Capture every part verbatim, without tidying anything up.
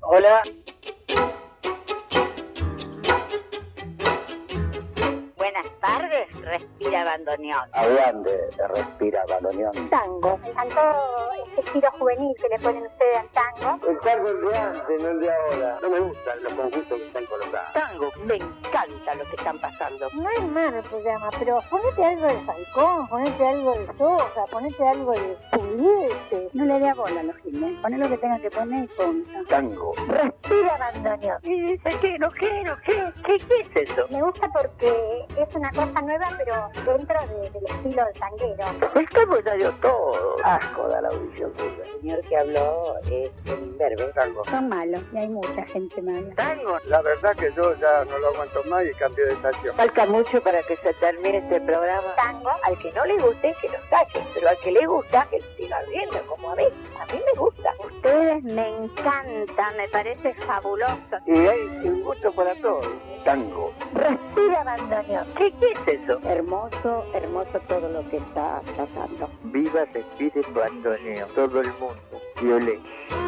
Hola. Buenas tardes, respira bandoneón. Aguante, respira bandoneón. Tango. Me encantó este estilo juvenil que le ponen ustedes al tango. El tango es de antes, no el de ahora. No me gustan los conjuntos que están colocados. Tango, me encanta lo que están pasando. No es malo el programa, pero ponete algo de Falcón, ponete algo de Sosa, ponete algo de Pugliese. No le dé bola a los giles. Poné lo que tenga que poner y punto. Tango. Respira bandoneón. Y dice, ¿qué? ¿No qué? ¿No qué? ¿Qué, qué es eso? Me gusta porque es una cosa nueva, pero dentro de, del estilo del tanguero. El tango ya dio todo. Asco da la audición suya. El señor que habló es el imberbe. Tango. Son malos y hay mucha gente mala. Tango. La verdad que yo ya no lo aguanto más y cambio de estación. Falta mucho para que se termine este programa. Tango. Al que no le guste, que lo saque. Pero al que le gusta, que lo siga viendo, como a mí. A mí me gusta. Ustedes me encantan, me parece fabuloso. Y hay un gusto para todos. Tango. Respira bandoneón. ¿Qué, qué es eso? Hermoso, hermoso todo lo que está pasando. Viva el espíritu bandoneón. Todo el mundo. Violé.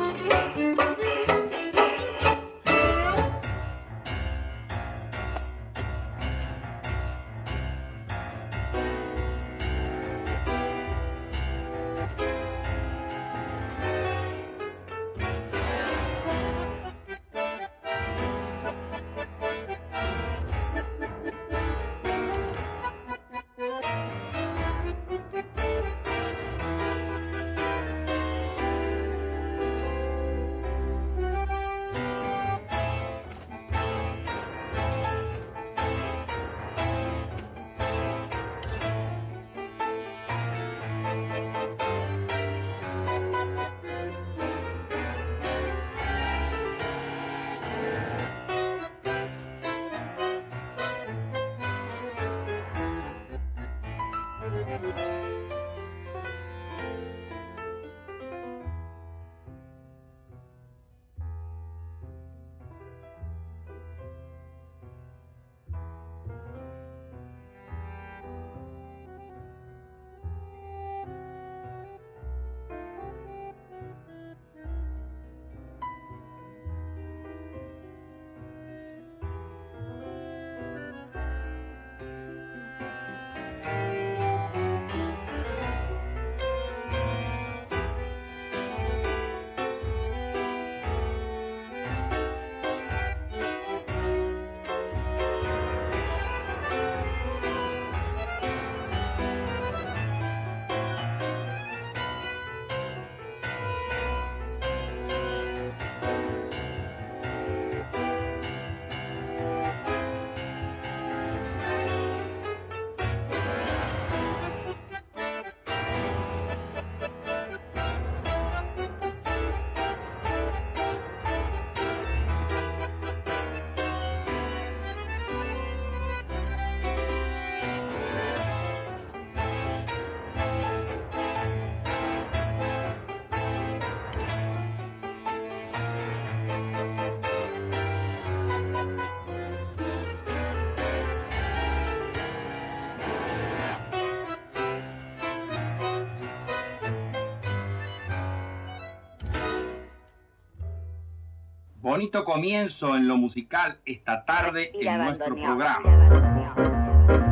Bonito comienzo en lo musical esta tarde Respira en nuestro bandoneón. programa. Respira bandoneón.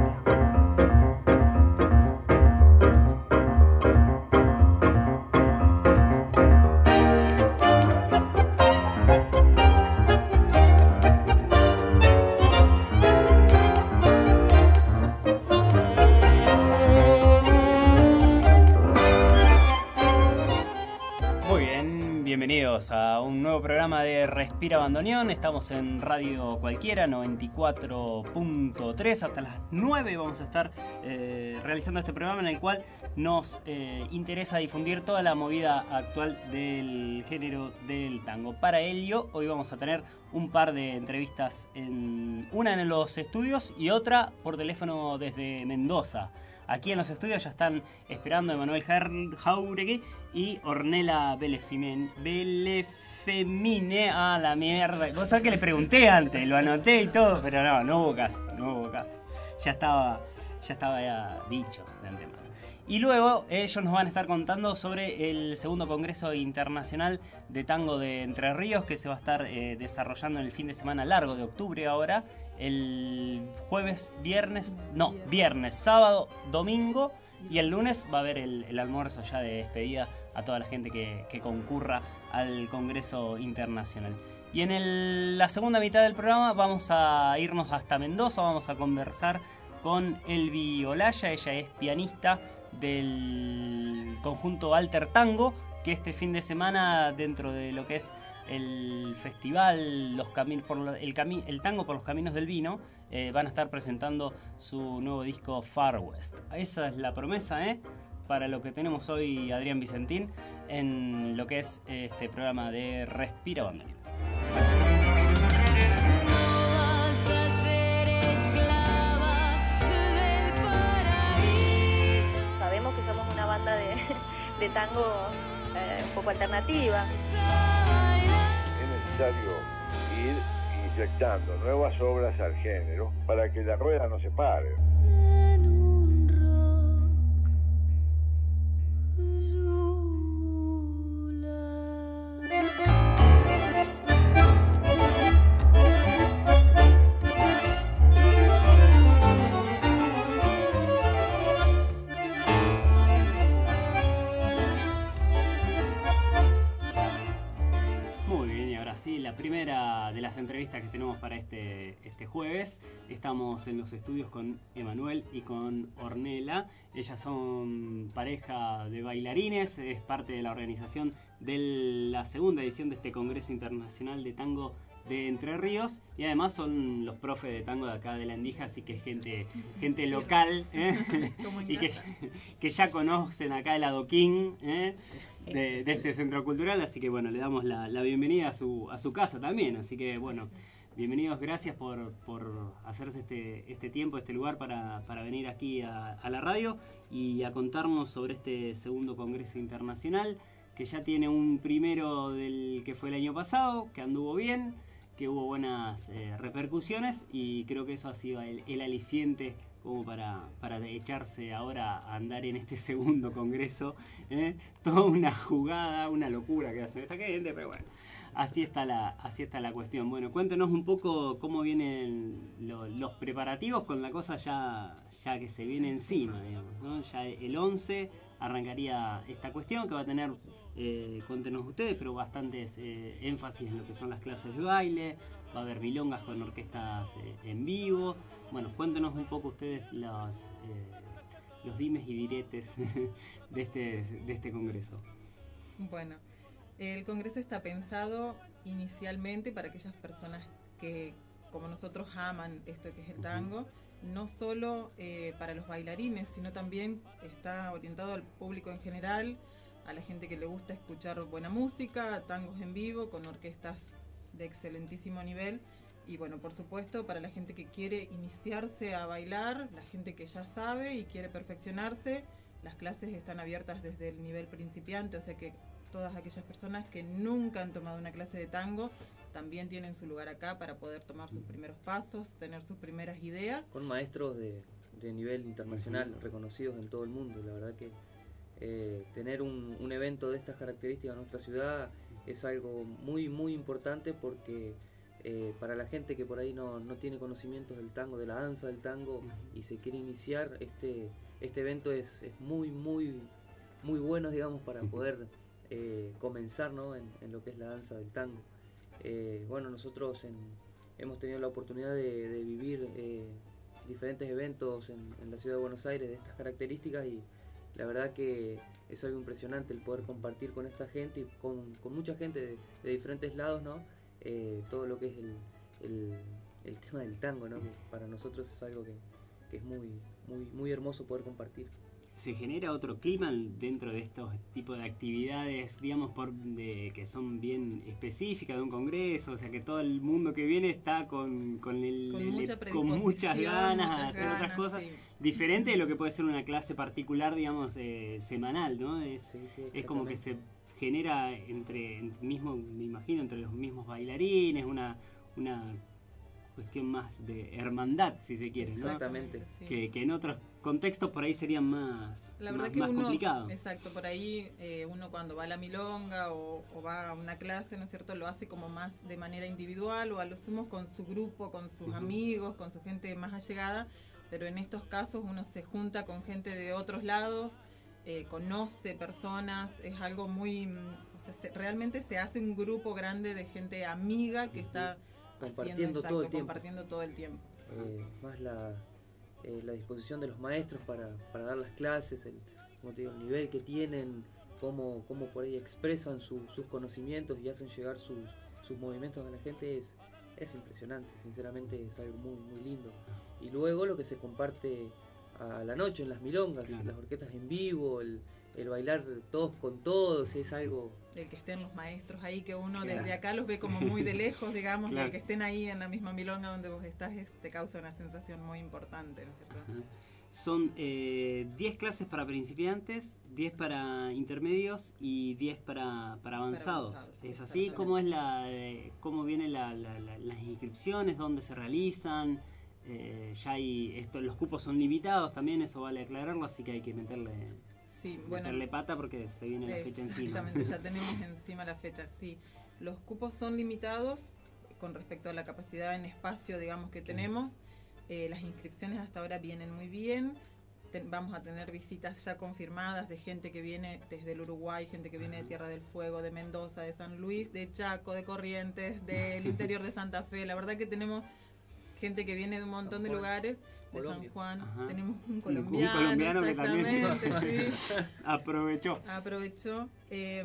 Bienvenidos a un nuevo programa de Respira Bandoneón. Estamos en Radio Cualquiera noventa y cuatro punto tres. Hasta las nueve vamos a estar eh, realizando este programa en el cual nos eh, interesa difundir toda la movida actual del género del tango. Para ello, hoy vamos a tener un par de entrevistas, en, una en los estudios y otra por teléfono desde Mendoza. Aquí en los estudios ya están esperando Emanuel Jauregui y Ornella Belefemine. Belefemine, ah, la mierda. Cosa que le pregunté antes, lo anoté y todo, pero no, no hubo caso, no hubo caso. Ya estaba, ya estaba ya dicho de antemano. Y luego ellos nos van a estar contando sobre el segundo Congreso Internacional de Tango de Entre Ríos, que se va a estar eh, desarrollando en el fin de semana largo de octubre ahora, el jueves, viernes, no, viernes, sábado, domingo, y el lunes va a haber el, el almuerzo ya de despedida a toda la gente que, que concurra al Congreso Internacional. Y en el, la segunda mitad del programa vamos a irnos hasta Mendoza, vamos a conversar con Elvi Olaya, ella es pianista del conjunto Alter Tango, que este fin de semana, dentro de lo que es el festival los cami- por lo- el, cami- el Tango por los Caminos del Vino, eh, van a estar presentando su nuevo disco Far West. Esa es la promesa, ¿eh? Para lo que tenemos hoy, Adrián Vicentín, en lo que es este programa de Respira Bandoneón. Sabemos que somos una banda de, de tango eh, un poco alternativa. Es necesario ir inyectando nuevas obras al género para que la rueda no se pare. Primera de las entrevistas que tenemos para este, este jueves. Estamos en los estudios con Emanuel y con Ornella. Ellas son pareja de bailarines, es parte de la organización de la segunda edición de este Congreso Internacional de Tango de Entre Ríos, y además son los profes de tango de acá de La Endija, así que es gente, gente local, ¿eh? y que, que ya conocen acá el adoquín, ¿eh? de, de este centro cultural, así que bueno, le damos la, la bienvenida a su, a su casa también, así que bueno, bienvenidos, gracias por, por hacerse este, este tiempo, este lugar para, para venir aquí a, a la radio y a contarnos sobre este segundo Congreso Internacional, que ya tiene un primero del que fue el año pasado, que anduvo bien, que hubo buenas eh, repercusiones, y creo que eso ha sido el, el aliciente como para, para echarse ahora a andar en este segundo congreso, ¿eh? Toda una jugada, una locura que hacen esta gente, pero bueno, así está la, así está la cuestión. Bueno, cuéntenos un poco cómo vienen lo, los preparativos con la cosa ya, ya que se viene encima, digamos, ¿no? Ya el once arrancaría esta cuestión que va a tener, eh, cuéntenos ustedes, pero bastantes eh, énfasis en lo que son las clases de baile, va a haber milongas con orquestas eh, en vivo. Bueno, cuéntenos un poco ustedes los, eh, los dimes y diretes de este, de este congreso. Bueno, el congreso está pensado inicialmente para aquellas personas que, como nosotros, aman esto que es el tango, no solo eh, para los bailarines, sino también está orientado al público en general, a la gente que le gusta escuchar buena música, tangos en vivo, con orquestas de excelentísimo nivel, y bueno, por supuesto, para la gente que quiere iniciarse a bailar, la gente que ya sabe y quiere perfeccionarse. Las clases están abiertas desde el nivel principiante, o sea que todas aquellas personas que nunca han tomado una clase de tango también tienen su lugar acá para poder tomar sus primeros pasos, tener sus primeras ideas. Con maestros de, de nivel internacional, uh-huh, reconocidos en todo el mundo. La verdad que eh, tener un, un evento de estas características en nuestra ciudad es algo muy, muy importante, porque eh, para la gente que por ahí no, no tiene conocimientos del tango, de la danza del tango, y se quiere iniciar, este, este evento es, es muy, muy, muy bueno, digamos, para poder eh, comenzar, ¿no?, en, en lo que es la danza del tango. Eh, bueno, nosotros en, hemos tenido la oportunidad de, de vivir eh, diferentes eventos en, en la ciudad de Buenos Aires de estas características, y la verdad que es algo impresionante el poder compartir con esta gente y con, con mucha gente de, de diferentes lados, ¿no? Eh, todo lo que es el, el, el tema del tango, ¿no? Que para nosotros es algo que, que es muy, muy, muy hermoso poder compartir. ¿Se genera otro clima dentro de estos tipos de actividades, digamos, por, de, que son bien específicas de un congreso? O sea, que todo el mundo que viene está con, con, el, con, el, mucha con muchas ganas muchas de hacer ganas, otras cosas, sí. Diferente de lo que puede ser una clase particular, digamos, eh, semanal, ¿no? Es, sí, sí, es como que se genera entre, entre mismo, me imagino, entre los mismos bailarines, una, una cuestión más de hermandad, si se quiere, ¿no? Exactamente. Sí. Que, que en otros contextos por ahí serían más, La verdad más, que más uno, complicados. exacto, por ahí eh, uno cuando va a la milonga o, o va a una clase, ¿no es cierto?, lo hace como más de manera individual o a lo sumo con su grupo, con sus Ujú. amigos, con su gente más allegada, pero en estos casos uno se junta con gente de otros lados, eh, conoce personas, es algo muy, o sea, se, realmente se hace un grupo grande de gente amiga que Ujú. está Compartiendo haciendo, todo el exacto, tiempo. compartiendo todo el tiempo. Eh, más la, eh, la disposición de los maestros para, para dar las clases, el, como te digo, el nivel que tienen, cómo, cómo por ahí expresan su- sus conocimientos y hacen llegar sus, sus movimientos a la gente es, es impresionante, sinceramente es algo muy, muy lindo. Y luego lo que se comparte a la noche en las milongas, Claro. las orquestas en vivo, el, el bailar todos con todos, es algo... El que estén los maestros ahí, que uno Claro. desde acá los ve como muy de lejos, digamos, Claro. y el que estén ahí en la misma milonga donde vos estás, es- te causa una sensación muy importante, ¿no es cierto? Ajá. Son eh, diez clases para principiantes, diez para intermedios y diez para, para avanzados. avanzados, ¿Es así? exactamente. ¿Cómo es la, eh, cómo vienen la, la- la- las inscripciones? ¿Dónde se realizan? Eh, ya hay esto, los cupos son limitados también, eso vale aclararlo, así que hay que meterle, Sí, bueno, meterle pata porque se viene la fecha encima. exactamente, ya tenemos encima la fecha, sí. Los cupos son limitados con respecto a la capacidad en espacio, digamos, que tenemos. Eh, las inscripciones hasta ahora vienen muy bien. Ten- vamos a tener visitas ya confirmadas de gente que viene desde el Uruguay, gente que viene de Tierra del Fuego, de Mendoza, de San Luis, de Chaco, de Corrientes, del interior de Santa Fe. La verdad que tenemos gente que viene de un montón de San Juan, lugares, de Colombia. San Juan. Ajá. Tenemos un Un colombiano, colombiano que también- exactamente, sí. Aprovechó. Aprovechó. eh,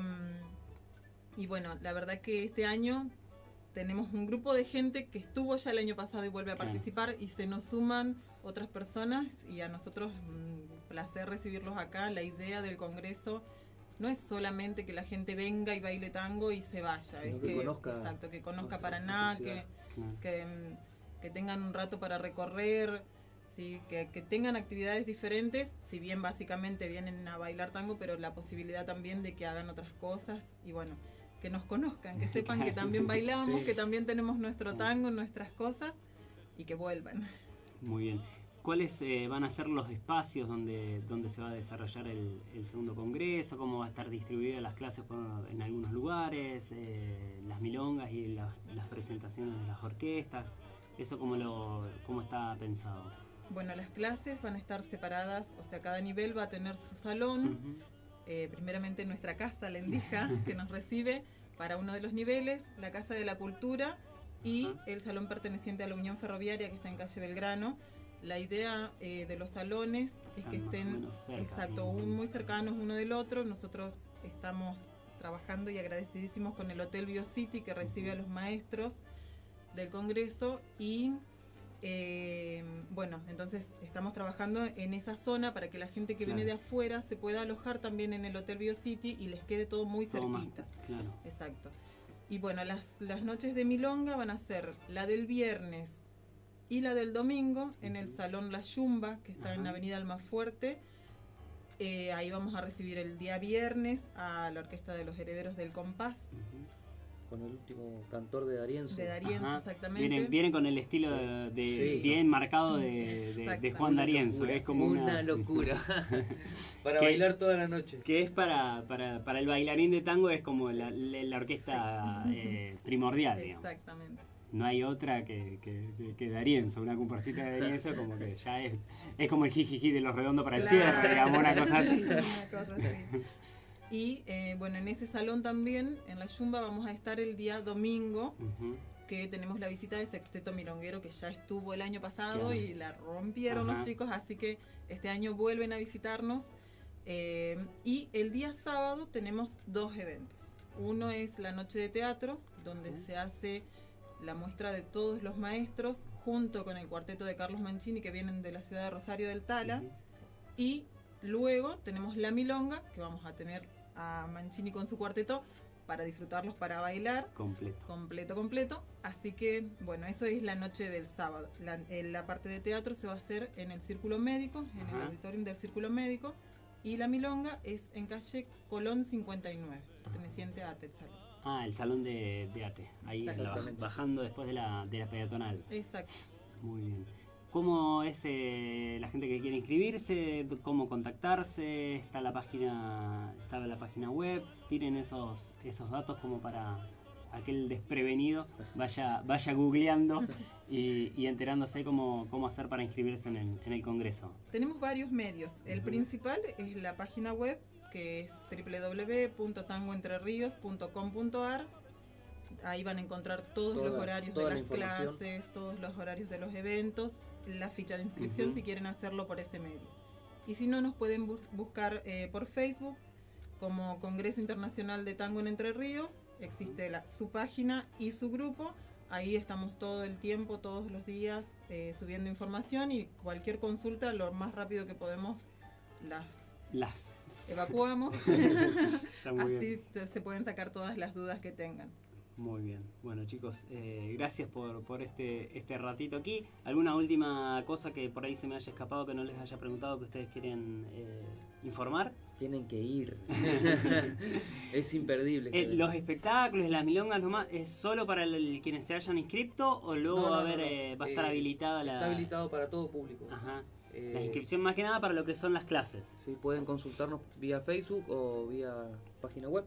y bueno, la verdad que este año tenemos un grupo de gente que estuvo ya el año pasado y vuelve a Claro. participar y se nos suman otras personas y a nosotros un placer recibirlos acá. La idea del Congreso no es solamente que la gente venga y baile tango y se vaya, Sino es que que, conozca exacto, que conozca nuestra- Paraná, nuestra que, ciudad. Claro. que, mm, que tengan un rato para recorrer, ¿sí? que, que tengan actividades diferentes, si bien básicamente vienen a bailar tango, pero la posibilidad también de que hagan otras cosas y bueno, que nos conozcan, que sepan que también bailamos, Sí. que también tenemos nuestro tango, nuestras cosas y que vuelvan. Muy bien. ¿Cuáles eh, van a ser los espacios donde, donde se va a desarrollar el, el segundo congreso? ¿Cómo va a estar distribuida las clases por, en algunos lugares? Eh, las milongas y la- las presentaciones de las orquestas. ¿Eso cómo, lo, cómo está pensado? Bueno, las clases van a estar separadas, o sea, cada nivel va a tener su salón. Ujú. Eh, primeramente nuestra casa, la Endija, que nos recibe para uno de los niveles, la Casa de la Cultura y Ajá. el salón perteneciente a la Unión Ferroviaria que está en calle Belgrano. La idea eh, de los salones es que Están más o estén menos cerca, exacto, ¿no? un- muy cercanos uno del otro. Nosotros estamos trabajando y agradecidísimos con el Hotel BioCity que recibe a los maestros del Congreso y eh, bueno, entonces estamos trabajando en esa zona para que la gente que viene de Claro. afuera se pueda alojar también en el Hotel BioCity y les quede todo muy Todo más- cerquita. claro. Exacto. Y bueno, las, las noches de milonga van a ser la del viernes y la del domingo en el Salón La Yumba, que está en Ajá. Avenida Almafuerte. Eh, ahí vamos a recibir el día viernes a la Orquesta de los Herederos del Compás, Ujú. Con el último cantor de Darienzo. de Darienzo, Ajá. exactamente. Vienen, vienen con el estilo Sí. de, de- Sí. bien marcado de, de- de Exactamente. Juan D'Arienzo. Locura, Es como una, una, locura. Para ¿Qué? bailar toda la noche. que es para, para, para el bailarín de tango, es como la, la- la orquesta eh, primordial, digamos. Exactamente. No hay otra que, que, que, que D'Arienzo, una comparsita de D'Arienzo como que ya es, es como el jijiji de los redondos para el Claro. cierre, digamos, una cosa así. Una cosa así. Y eh, bueno, en ese salón también, en la Yumba, vamos a estar el día domingo, Ujú. que tenemos la visita de Sexteto Milonguero, que ya estuvo el año pasado Claro. y la rompieron Ajá. los chicos, así que este año vuelven a visitarnos. Eh, y el día sábado tenemos dos eventos. Uno es la noche de teatro, donde Ujú. se hace la muestra de todos los maestros, junto con el cuarteto de Carlos Mancini, que vienen de la ciudad de Rosario del Tala. Ujú. Y luego tenemos la milonga, que vamos a tener a Mancini con su cuarteto para disfrutarlos, para bailar, Completo. completo, completo. Así que, bueno, eso es la noche del sábado. La, eh, la parte de teatro se va a hacer en el Círculo Médico, en el Ajá. auditorium del Círculo Médico. Y la milonga es en calle Colón cincuenta y nueve, perteneciente a Tel Salón. Ah, el salón de, de A T E. Ahí la, bajando después de la, de la peatonal. Exacto. Muy bien. ¿Cómo es eh, la gente que quiere inscribirse? ¿Cómo contactarse? ¿Está la página, está la página web? Tienen esos, esos datos como para aquel desprevenido vaya, vaya googleando y, y enterándose cómo, cómo hacer para inscribirse en el, en el Congreso. Tenemos varios medios. El uh-huh. principal es la página web, que es doble u doble u doble u punto tango entre ríos punto com punto a r. Ahí van a encontrar todos toda, los horarios de las clases, todos los horarios de los eventos, la ficha de inscripción uh-huh. si quieren hacerlo por ese medio. Y si no, nos pueden bu- buscar eh, por Facebook como Congreso Internacional de Tango en Entre Ríos. Existe la, su página y su grupo. Ahí estamos todo el tiempo, todos los días, eh, subiendo información, y cualquier consulta, lo más rápido que podemos, las, las. evacuamos. Así te, se pueden sacar todas las dudas que tengan. Muy bien. Bueno, chicos, eh, gracias por, por este, este ratito aquí. ¿Alguna última cosa que por ahí se me haya escapado, que no les haya preguntado, que ustedes quieren eh, informar? Tienen que ir. Es imperdible. Eh, ¿Los espectáculos, las milongas nomás, es solo para el, el, quienes se hayan inscrito, o luego no, no, va a haber, no, no. Eh, va a estar eh, habilitada la...? Está habilitado para todo público. Ajá. Eh, la inscripción más que nada para lo que son las clases. Sí, pueden consultarnos vía Facebook o vía página web.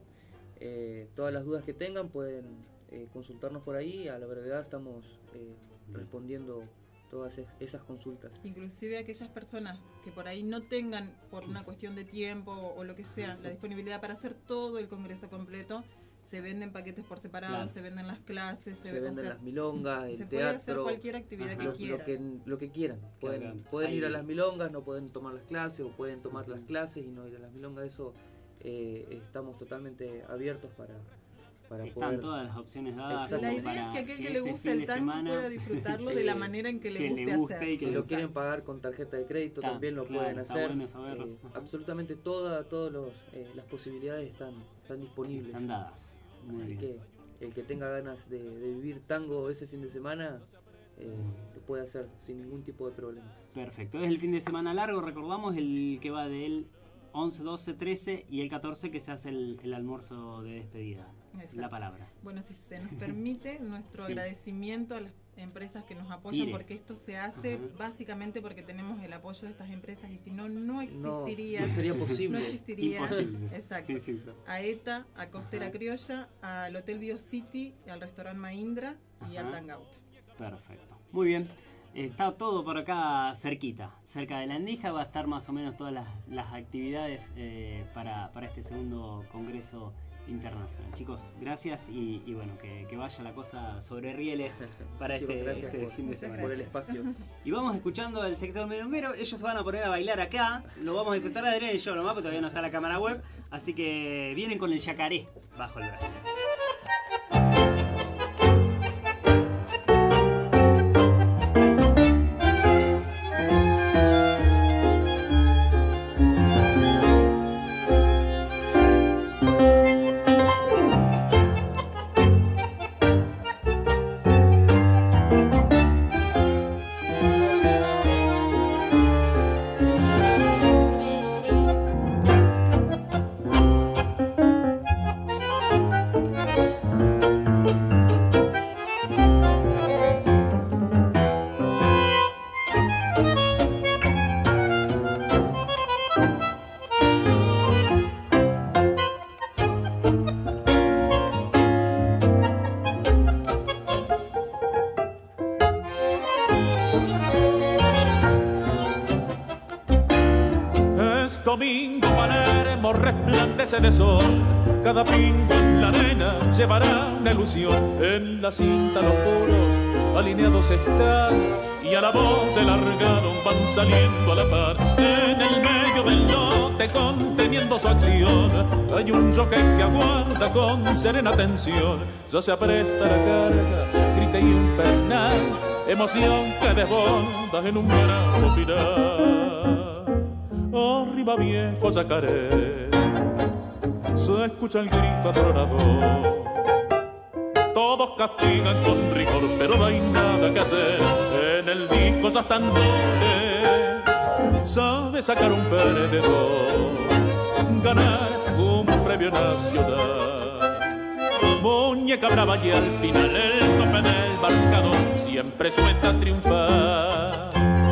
Eh, todas las dudas que tengan pueden eh, consultarnos por ahí. A la brevedad estamos eh, respondiendo todas es, esas consultas. Inclusive aquellas personas que por ahí no tengan, por una cuestión de tiempo o, o lo que sea, la disponibilidad para hacer todo el congreso completo, se venden paquetes por separado, claro. se venden las clases, se, se venden o sea, las milongas, el se teatro. Se puede hacer cualquier actividad ajá, que lo, quieran. Lo que, lo que quieran. Pueden, claro. pueden Ahí. ir a las milongas, no pueden tomar las clases, o pueden tomar las clases y no ir a las milongas. Eso eh, estamos totalmente abiertos para, para Están poder... todas las opciones dadas. La idea es que aquel que, que le guste el tango pueda disfrutarlo de la manera en que le que guste, le guste hacer. Si lo quieren pagar con tarjeta de crédito, está, también lo claro, pueden hacer. Bueno saberlo. Eh, absolutamente todas todos eh, las posibilidades están, están disponibles. Están dadas. Muy Así bien. que el que tenga ganas de, de vivir tango ese fin de semana eh, lo puede hacer sin ningún tipo de problema. Perfecto. Es el fin de semana largo, recordamos, el que va del once, doce, trece y el catorce, que se hace el, el almuerzo de despedida. Exacto. La palabra. Bueno, si se nos permite, nuestro sí. agradecimiento a las empresas que nos apoyan, Tire. porque esto se hace uh-huh. básicamente porque tenemos el apoyo de estas empresas, y si no, no existiría. No, no sería posible. No existiría. Imposible. Exacto. Sí, sí, sí. A ETA, a Costera uh-huh. Criolla, al Hotel BioCity, al restaurante Mahindra uh-huh. y a Tangauta. Perfecto. Muy bien. Está todo por acá cerquita, cerca de la Andija. Va a estar más o menos todas las, las actividades eh, para, para este segundo Congreso Internacional. Chicos, gracias, y, y bueno, que, que vaya la cosa sobre rieles para sí, este, este por, fin de semana. Por el espacio. Y vamos escuchando el sector milonguero. Ellos se van a poner a bailar acá. Lo vamos a disfrutar Adrián y yo nomás, porque todavía no está la cámara web. Así que vienen con el yacaré bajo el brazo. Domingo Palermo resplandece de sol, cada pingo en la arena llevará una ilusión. En la cinta los puros alineados están, y a la voz del largado van saliendo a la par. En el medio del lote, conteniendo su acción, hay un jockey que aguarda con serena atención. Ya se apresta la carga, grita y infernal, emoción que desborda en un bravo final. Arriba viejo yacaré, se escucha el grito atronador. Todos castigan con rigor, pero no hay nada que hacer. En el disco ya están dobles, sabe sacar un perdedor, ganar un premio nacional. muñeca brava y al final el tope del marcador siempre suelta a triunfar.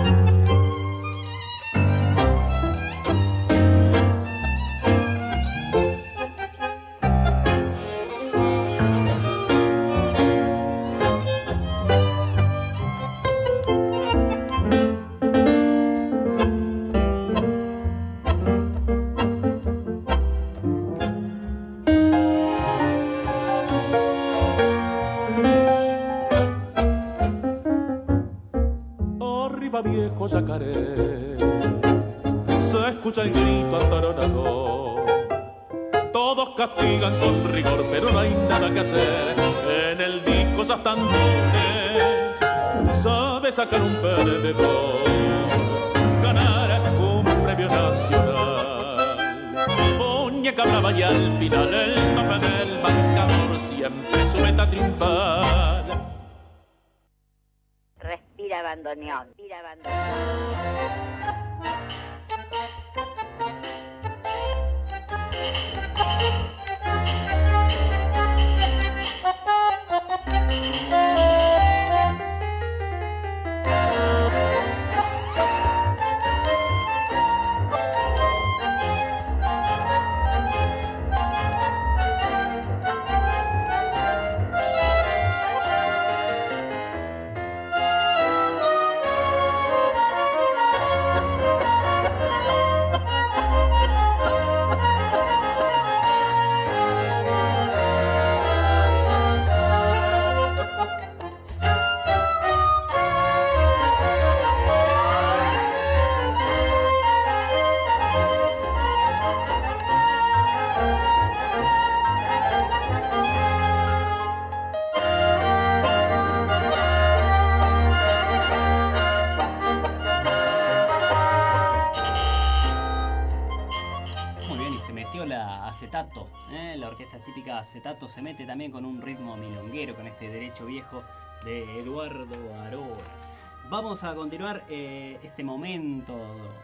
Viejo yacaré, se escucha el grito ataronador. Todos castigan con rigor, pero no hay nada que hacer. En el disco ya están lunes, sabe sacar un perdedor, ganar un premio nacional. Muñeca brava y al final el tope del marcador siempre su meta triunfal. Respira bandoneón, respira bandoneón. Acetato, ¿eh? La orquesta típica Acetato se mete también con un ritmo milonguero, con este derecho viejo de Eduardo Arolas. Vamos a continuar eh, este momento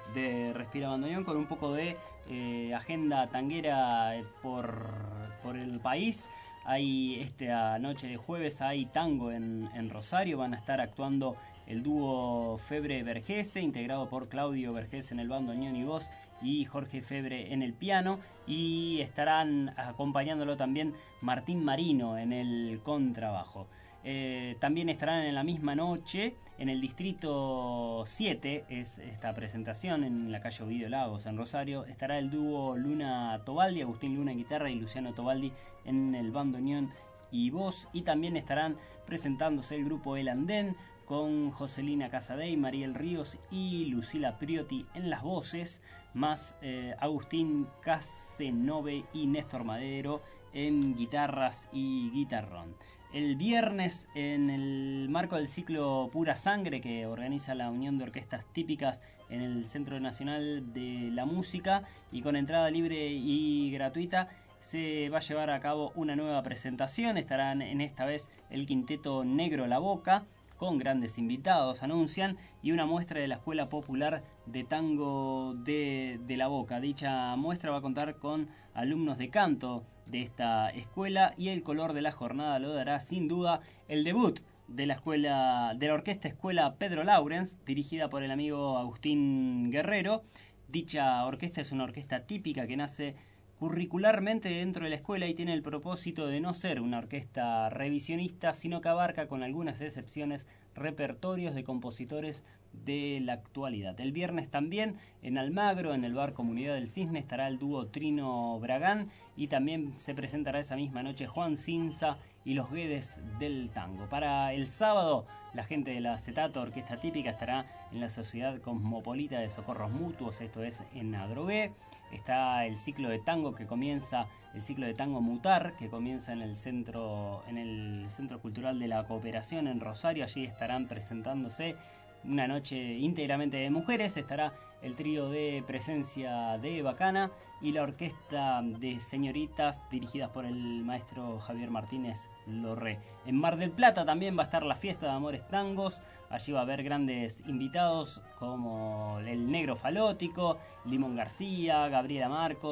de Respira Bandoneón con un poco de eh, agenda tanguera por, por el país. Hay esta noche de jueves hay tango en, en Rosario, van a estar actuando el dúo Febre Vergese, integrado por Claudio Vergese en el bandoneón y voz y Jorge Febre en el piano, y estarán acompañándolo también Martín Marino en el contrabajo. Eh, también estarán en la misma noche en el distrito siete, es esta presentación en la calle Ovidio Lagos en Rosario, estará el dúo Luna Tobaldi, Agustín Luna en guitarra y Luciano Tobaldi en el bandoneón y voz, y también estarán presentándose el grupo El Andén con Joselina Casadei, Mariel Ríos y Lucila Priotti en las voces, más eh, Agustín Casenove y Néstor Madero en guitarras y guitarrón. El viernes, en el marco del ciclo Pura Sangre que organiza la Unión de Orquestas Típicas en el Centro Nacional de la Música y con entrada libre y gratuita, se va a llevar a cabo una nueva presentación. Estarán en esta vez el quinteto Negro La Boca, con grandes invitados, anuncian, y una muestra de la Escuela Popular de Tango de, de La Boca. Dicha muestra va a contar con alumnos de canto de esta escuela, y el color de la jornada lo dará sin duda el debut de la escuela de la Orquesta Escuela Pedro Laurens, dirigida por el amigo Agustín Guerrero. Dicha orquesta es una orquesta típica que nace curricularmente dentro de la escuela y tiene el propósito de no ser una orquesta revisionista, sino que abarca, con algunas excepciones, repertorios de compositores de la actualidad. El viernes también en Almagro, en el bar Comunidad del Cisne, estará el dúo Trino Bragán, y también se presentará esa misma noche Juan Cinza y los Guedes del Tango. Para el sábado, la gente de la Acetato, orquesta típica, estará en la Sociedad Cosmopolita de Socorros Mutuos, esto es en Adrogué. Está el ciclo de tango que comienza, el ciclo de tango Mutar, que comienza en el centro, en el Centro Cultural de la Cooperación en Rosario. Allí estarán presentándose una noche íntegramente de mujeres. Estará el trío de Presencia de Bacana y la orquesta de señoritas dirigidas por el maestro Javier Martínez Lorré. En Mar del Plata también va a estar la Fiesta de Amores Tangos. Allí va a haber grandes invitados como el Negro Falótico, Limón García, Gabriela Marcos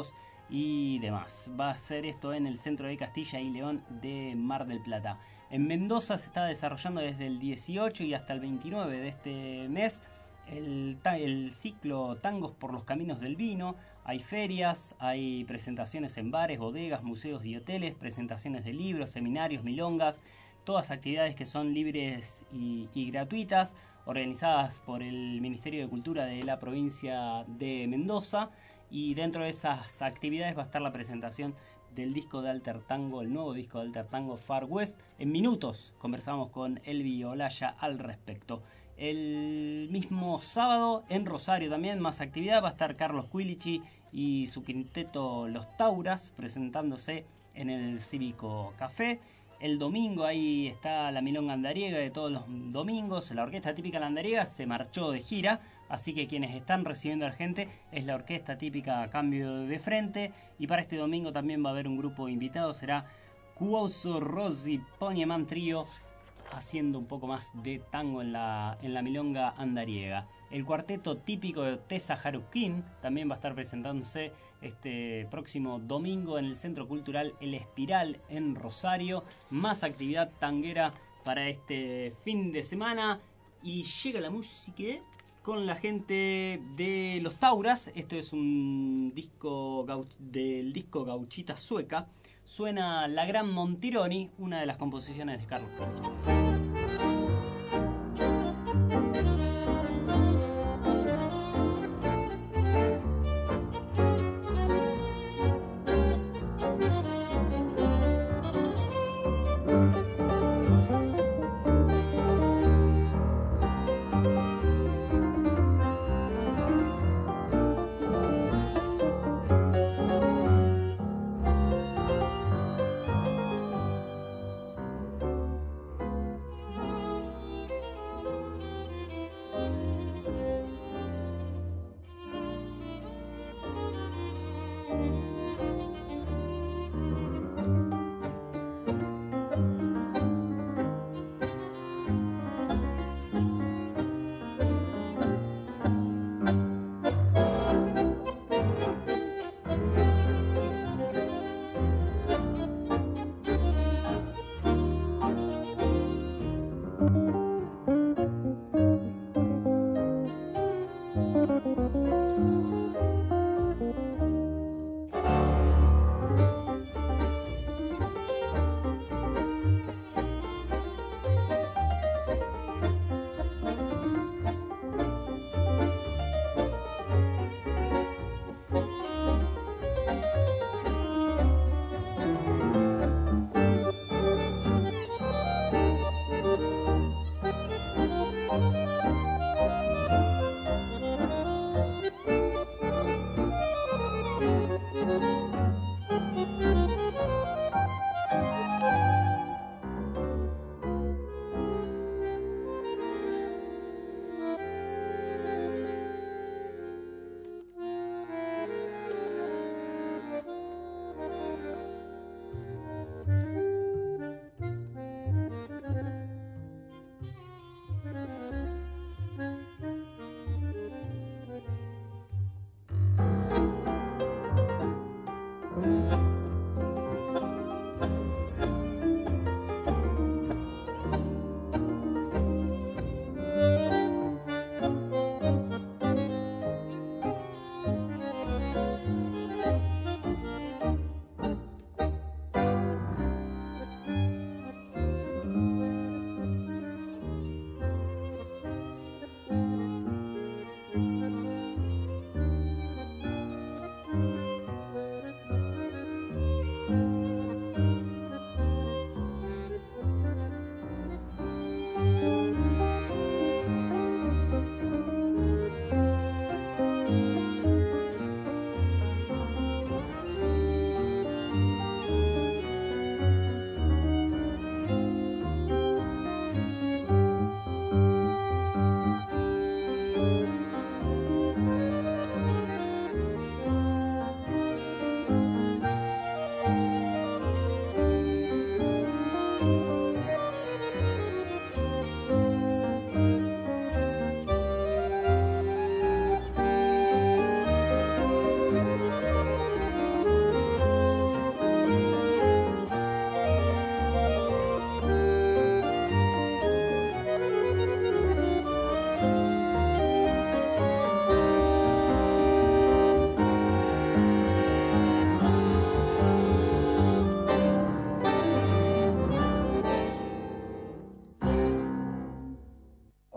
y demás. Va a ser esto en el centro de Castilla y León de Mar del Plata. En Mendoza se está desarrollando desde el dieciocho y hasta el veintinueve de este mes el, el ciclo Tangos por los Caminos del Vino. Hay ferias, hay presentaciones en bares, bodegas, museos y hoteles, presentaciones de libros, seminarios, milongas, todas actividades que son libres y, y gratuitas, organizadas por el Ministerio de Cultura de la provincia de Mendoza. Y dentro de esas actividades va a estar la presentación del disco de Alter Tango, el nuevo disco de Alter Tango Far West. En minutos conversamos con Elvi Olaya al respecto. El mismo sábado en Rosario también más actividad, va a estar Carlos Quilici y su quinteto Los Tauras presentándose en el Cívico Café. El domingo ahí está la Milonga Andariega de todos los domingos. La Orquesta Típica Andariega se marchó de gira, así que quienes están recibiendo a la gente es la Orquesta Típica Cambio de Frente. Y para este domingo también va a haber un grupo invitado, será Cuoso Rossi Poniaman Trío, haciendo un poco más de tango en la, en la Milonga Andariega. El cuarteto típico de Tessa Jaruquín también va a estar presentándose este próximo domingo en el Centro Cultural El Espiral en Rosario. Más actividad tanguera para este fin de semana. Y llega la música con la gente de Los Tauras. Esto es un disco gau- del disco Gauchita Sueca. Suena La Gran Montironi, una de las composiciones de Carlos Quilici.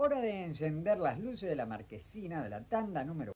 Hora de encender las luces de la marquesina de la tanda número